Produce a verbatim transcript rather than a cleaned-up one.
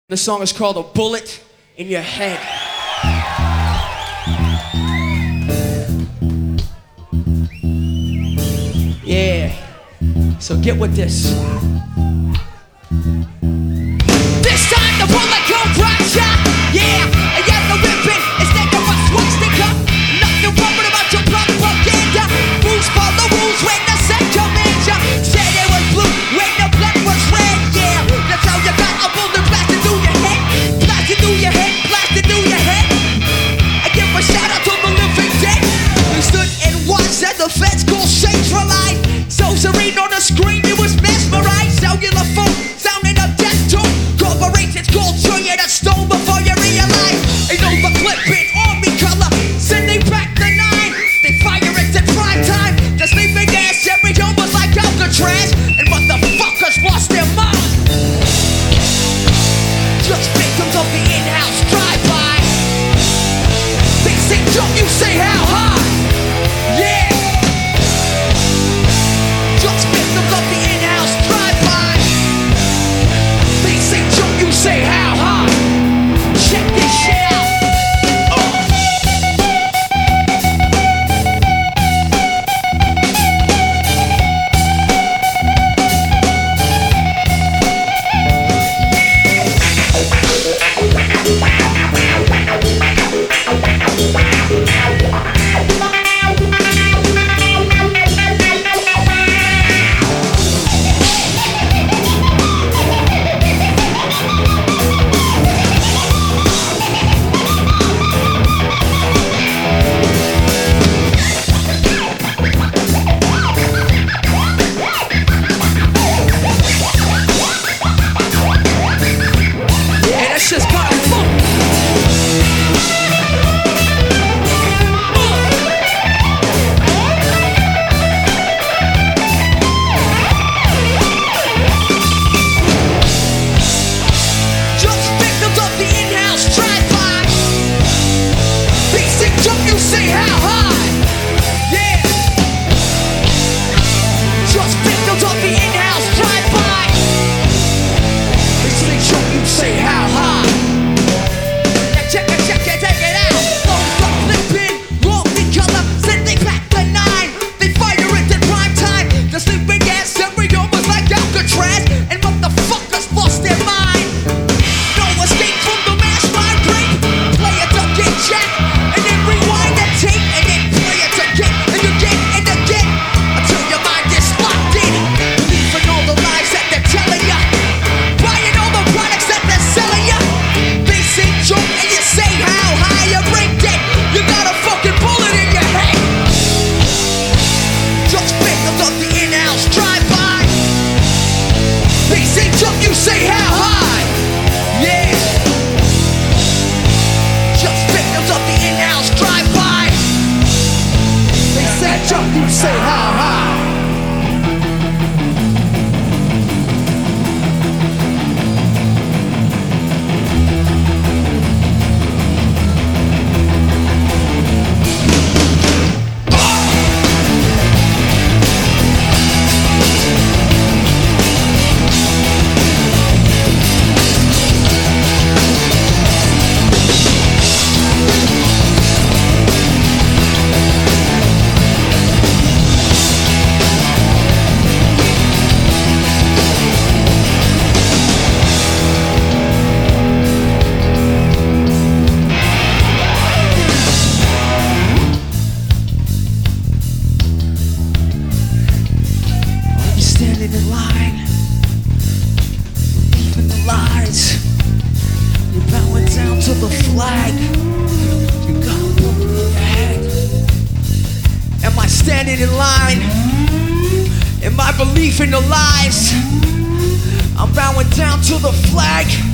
The song is called A Bullet in Your Head. Yeah, so get with this. This time the bullet gon' right ya. Yeah, a yellow ribbon instead of a swastika. Nothing wrong about your propaganda. Rules follow rules when the set commands ya. Said it was blue when the blood was red. Yeah, that's how you got a bullet blasted through your head. Blasted through your head, blasted through your head. I give a shout out to the living dead. We stood and watched as the feds called centralized. So serene on the screen, it was mesmerized. Cellular phone sounding a death tone. Corporations called show you the stone before you realize. Ain't no the flipping army color. Sending back the nine. They fire it to prime time. The sleeping gas every home was like Alcatraz. And motherfuckers lost their mind. Just victims of the in-house drive-by. They say jump, you say how high. Yeah. Just victims of the in-house drive-by. They say jump, you say how high. Check this shit out. In line, even the lies. You're bowing down to the flag. You got a bullet in your head. Am I standing in line? In my belief in the lies, I'm bowing down to the flag.